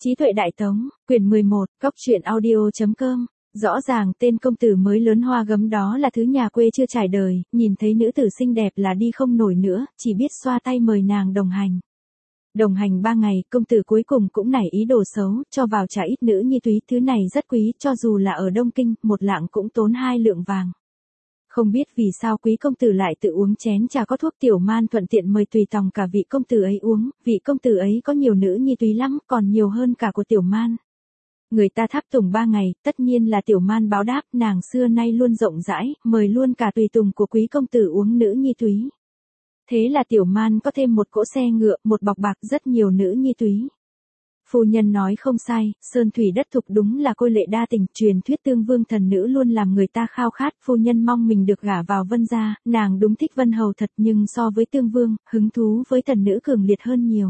Trí tuệ đại tống, quyển 11, góc truyện audio.com. Rõ ràng tên công tử mới lớn hoa gấm đó là thứ nhà quê chưa trải đời, nhìn thấy nữ tử xinh đẹp là đi không nổi nữa, chỉ biết xoa tay mời nàng đồng hành. Đồng hành 3 ngày, công tử cuối cùng cũng nảy ý đồ xấu, cho vào trà ít nữ nhi túy, thứ này rất quý, cho dù là ở Đông Kinh, 1 lạng cũng tốn 2 lượng vàng. Không biết vì sao quý công tử lại tự uống chén trà có thuốc tiểu man, thuận tiện mời tùy tòng cả vị công tử ấy uống, vị công tử ấy có nhiều nữ nhi túy lắm, còn nhiều hơn cả của tiểu man. Người ta tháp tùng 3 ngày, tất nhiên là tiểu man báo đáp, nàng xưa nay luôn rộng rãi, mời luôn cả tùy tùng của quý công tử uống nữ nhi túy. Thế là tiểu man có thêm một cỗ xe ngựa, một bọc bạc, rất nhiều nữ nhi túy. Phu nhân nói không sai, sơn thủy đất thục đúng là côi lệ đa tình, truyền thuyết tương vương thần nữ luôn làm người ta khao khát, phu nhân mong mình được gả vào Vân gia, nàng đúng thích Vân hầu thật, nhưng so với tương vương, hứng thú với thần nữ cường liệt hơn nhiều.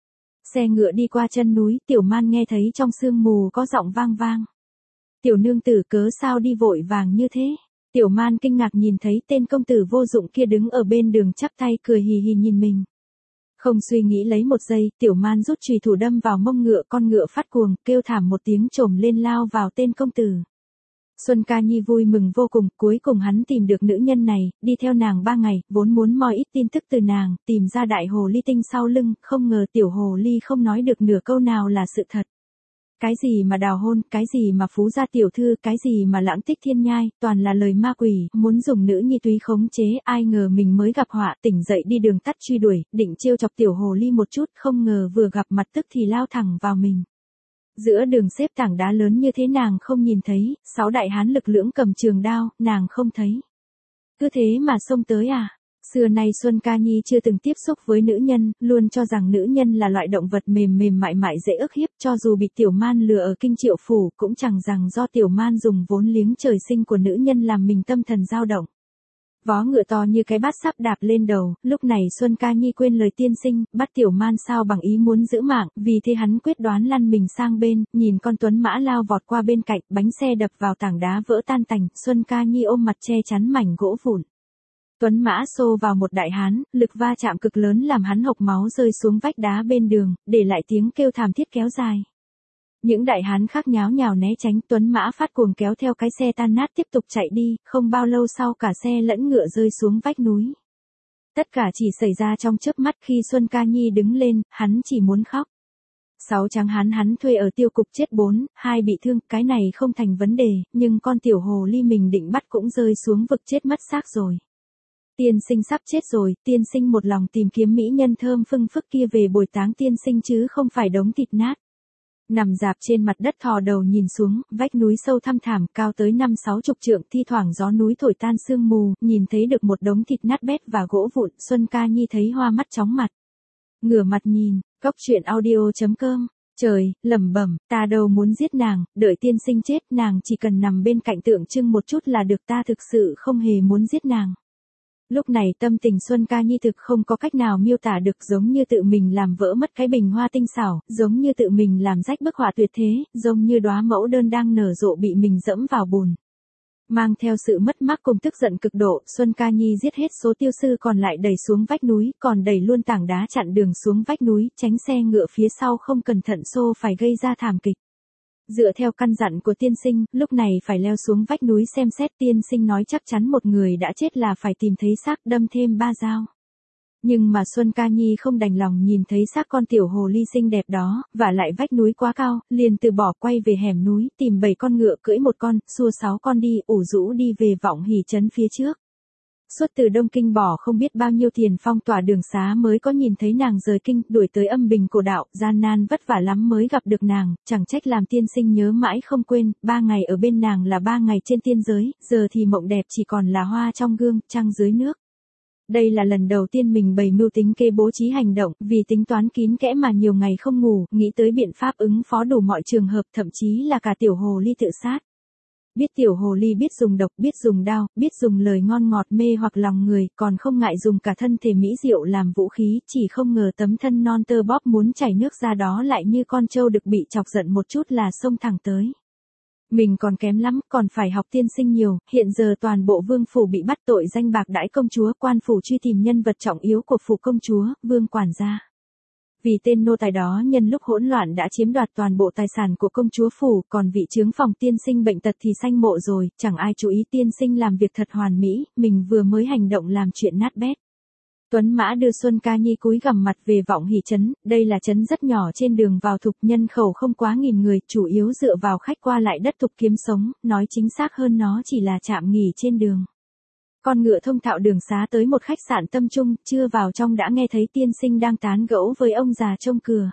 Xe ngựa đi qua chân núi, tiểu man nghe thấy trong sương mù có giọng vang vang. Tiểu nương tử cớ sao đi vội vàng như thế? Tiểu man kinh ngạc nhìn thấy tên công tử vô dụng kia đứng ở bên đường chắp tay cười hì hì nhìn mình. Không suy nghĩ lấy một giây, tiểu man rút chùy thủ đâm vào mông ngựa, con ngựa phát cuồng, kêu thảm một tiếng trồm lên lao vào tên công tử. Xuân Ca Nhi vui mừng vô cùng, cuối cùng hắn tìm được nữ nhân này, đi theo nàng 3 ngày, vốn muốn moi ít tin tức từ nàng, tìm ra đại hồ ly tinh sau lưng, không ngờ tiểu hồ ly không nói được nửa câu nào là sự thật. Cái gì mà đào hôn, cái gì mà phú gia tiểu thư, cái gì mà lãng tích thiên nhai, toàn là lời ma quỷ, muốn dùng nữ nhi túy khống chế, ai ngờ mình mới gặp họa, tỉnh dậy đi đường tắt truy đuổi, định trêu chọc tiểu hồ ly một chút, không ngờ vừa gặp mặt tức thì lao thẳng vào mình. Giữa đường xếp tảng đá lớn như thế nàng không nhìn thấy, 6 đại hán lực lưỡng cầm trường đao, nàng không thấy. Cứ thế mà xông tới à? Xưa nay Xuân Ca Nhi chưa từng tiếp xúc với nữ nhân, luôn cho rằng nữ nhân là loại động vật mềm mềm mại mại dễ ức hiếp, cho dù bị tiểu man lừa ở Kinh Triệu Phủ, cũng chẳng rằng do tiểu man dùng vốn liếng trời sinh của nữ nhân làm mình tâm thần dao động. Vó ngựa to như cái bát sắp đạp lên đầu, lúc này Xuân Ca Nhi quên lời tiên sinh, bắt tiểu man sao bằng ý muốn giữ mạng, vì thế hắn quyết đoán lăn mình sang bên, nhìn con tuấn mã lao vọt qua bên cạnh, bánh xe đập vào tảng đá vỡ tan tành, Xuân Ca Nhi ôm mặt che chắn mảnh gỗ vụn. Tuấn mã xô vào một đại hán, lực va chạm cực lớn làm hắn hộc máu rơi xuống vách đá bên đường, để lại tiếng kêu thảm thiết kéo dài. Những đại hán khác nháo nhào né tránh, Tuấn mã phát cuồng kéo theo cái xe tan nát tiếp tục chạy đi, không bao lâu sau cả xe lẫn ngựa rơi xuống vách núi. Tất cả chỉ xảy ra trong chớp mắt, khi Xuân Ca Nhi đứng lên, hắn chỉ muốn khóc. 6 tráng hán hắn thuê ở tiêu cục chết 4, 2 bị thương, cái này không thành vấn đề, nhưng con tiểu hồ ly mình định bắt cũng rơi xuống vực chết mất xác rồi. Tiên sinh sắp chết rồi, tiên sinh một lòng tìm kiếm mỹ nhân thơm phưng phức kia về bồi táng tiên sinh chứ không phải đống thịt nát. Nằm dạp trên mặt đất thò đầu nhìn xuống, vách núi sâu thăm thẳm, cao tới 50-60 trượng, thi thoảng gió núi thổi tan sương mù, nhìn thấy được một đống thịt nát bét và gỗ vụn, Xuân Ca Nhi thấy hoa mắt chóng mặt. Ngửa mặt nhìn, góc truyện audio.com. Trời, lẩm bẩm, ta đâu muốn giết nàng, đợi tiên sinh chết, nàng chỉ cần nằm bên cạnh tượng trưng một chút là được, ta thực sự không hề muốn giết nàng. Lúc này tâm tình Xuân Ca Nhi thực không có cách nào miêu tả được, giống như tự mình làm vỡ mất cái bình hoa tinh xảo, giống như tự mình làm rách bức họa tuyệt thế, giống như đóa mẫu đơn đang nở rộ bị mình dẫm vào bùn. Mang theo sự mất mát cùng tức giận cực độ, Xuân Ca Nhi giết hết số tiêu sư còn lại đẩy xuống vách núi, còn đẩy luôn tảng đá chặn đường xuống vách núi, tránh xe ngựa phía sau không cẩn thận xô phải gây ra thảm kịch. Dựa theo căn dặn của tiên sinh, lúc này phải leo xuống vách núi xem xét, tiên sinh nói chắc chắn một người đã chết là phải tìm thấy xác, đâm thêm 3 dao. Nhưng mà Xuân Ca Nhi không đành lòng nhìn thấy xác con tiểu hồ ly xinh đẹp đó, và lại vách núi quá cao, liền từ bỏ quay về hẻm núi, tìm 7 con ngựa cưỡi một con, xua 6 con đi, ủ rũ đi về Vọng Hỷ trấn phía trước. Suốt từ Đông Kinh bỏ không biết bao nhiêu tiền phong tỏa đường xá mới có nhìn thấy nàng rời kinh, đuổi tới Âm Bình Cổ Đạo, gian nan vất vả lắm mới gặp được nàng, chẳng trách làm tiên sinh nhớ mãi không quên, 3 ngày ở bên nàng là 3 ngày trên tiên giới, giờ thì mộng đẹp chỉ còn là hoa trong gương, trăng dưới nước. Đây là lần đầu tiên mình bày mưu tính kế bố trí hành động, vì tính toán kín kẽ mà nhiều ngày không ngủ, nghĩ tới biện pháp ứng phó đủ mọi trường hợp, thậm chí là cả tiểu hồ ly tự sát. Biết tiểu hồ ly biết dùng độc, biết dùng đao, biết dùng lời ngon ngọt mê hoặc lòng người, còn không ngại dùng cả thân thể mỹ diệu làm vũ khí, chỉ không ngờ tấm thân non tơ bóp muốn chảy nước ra đó lại như con trâu đực bị chọc giận một chút là xông thẳng tới. Mình còn kém lắm, còn phải học tiên sinh nhiều, hiện giờ toàn bộ vương phủ bị bắt tội danh bạc đãi công chúa, quan phủ truy tìm nhân vật trọng yếu của phủ công chúa, vương quản gia. Vì tên nô tài đó nhân lúc hỗn loạn đã chiếm đoạt toàn bộ tài sản của công chúa phủ, còn vị chướng phòng tiên sinh bệnh tật thì sanh mộ rồi, chẳng ai chú ý tiên sinh làm việc thật hoàn mỹ, mình vừa mới hành động làm chuyện nát bét. Tuấn Mã đưa Xuân Ca Nhi cúi gằm mặt về Vọng Hỷ trấn, đây là trấn rất nhỏ trên đường vào Thục, nhân khẩu không quá 1000 người, chủ yếu dựa vào khách qua lại đất Thục kiếm sống, nói chính xác hơn nó chỉ là trạm nghỉ trên đường. Con ngựa thông thạo đường xá tới một khách sạn tâm trung, chưa vào trong đã nghe thấy tiên sinh đang tán gẫu với ông già trông cửa.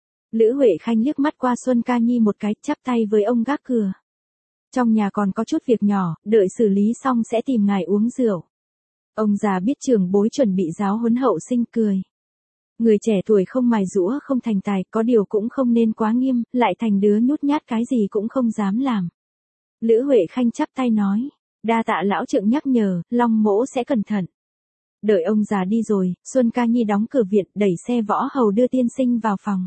Lữ Huệ Khanh liếc mắt qua Xuân Ca Nhi một cái, chắp tay với ông gác cửa. Trong nhà còn có chút việc nhỏ, đợi xử lý xong sẽ tìm ngài uống rượu. Ông già biết trưởng bối chuẩn bị giáo huấn hậu sinh, cười. Người trẻ tuổi không mài giũa không thành tài, có điều cũng không nên quá nghiêm, lại thành đứa nhút nhát cái gì cũng không dám làm. Lữ Huệ Khanh chắp tay nói, đa tạ lão trượng nhắc nhở, Long mỗ sẽ cẩn thận. Đợi ông già đi rồi, Xuân Ca Nhi đóng cửa viện, đẩy xe võ hầu đưa tiên sinh vào phòng.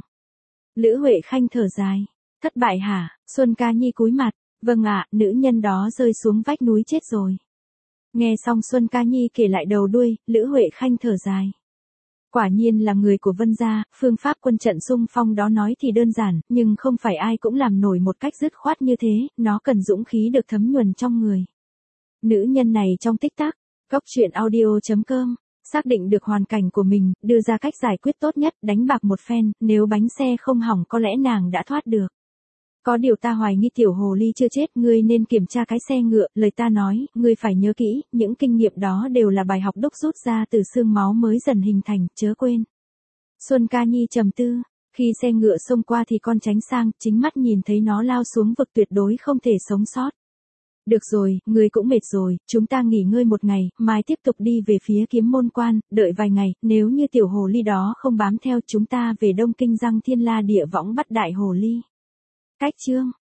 Lữ Huệ Khanh thở dài, thất bại hả? Xuân Ca Nhi cúi mặt, vâng ạ, nữ nhân đó rơi xuống vách núi chết rồi. Nghe xong Xuân Ca Nhi kể lại đầu đuôi, Lữ Huệ Khanh thở dài. Quả nhiên là người của Vân gia, phương pháp quân trận xung phong đó nói thì đơn giản, nhưng không phải ai cũng làm nổi một cách dứt khoát như thế, nó cần dũng khí được thấm nhuần trong người. Nữ nhân này trong tích tắc, Góc Truyện Audio.com, xác định được hoàn cảnh của mình, đưa ra cách giải quyết tốt nhất, đánh bạc một phen, nếu bánh xe không hỏng có lẽ nàng đã thoát được. Có điều ta hoài nghi tiểu hồ ly chưa chết, ngươi nên kiểm tra cái xe ngựa, lời ta nói, ngươi phải nhớ kỹ, những kinh nghiệm đó đều là bài học đúc rút ra từ xương máu mới dần hình thành, chớ quên. Xuân Ca Nhi trầm tư, khi xe ngựa xông qua thì con tránh sang, chính mắt nhìn thấy nó lao xuống vực, tuyệt đối không thể sống sót. Được rồi, ngươi cũng mệt rồi, chúng ta nghỉ ngơi một ngày, mai tiếp tục đi về phía Kiếm Môn Quan, đợi vài ngày, nếu như tiểu hồ ly đó không bám theo chúng ta về Đông Kinh Giang Thiên La Địa Võng bắt đại hồ ly. Cách chương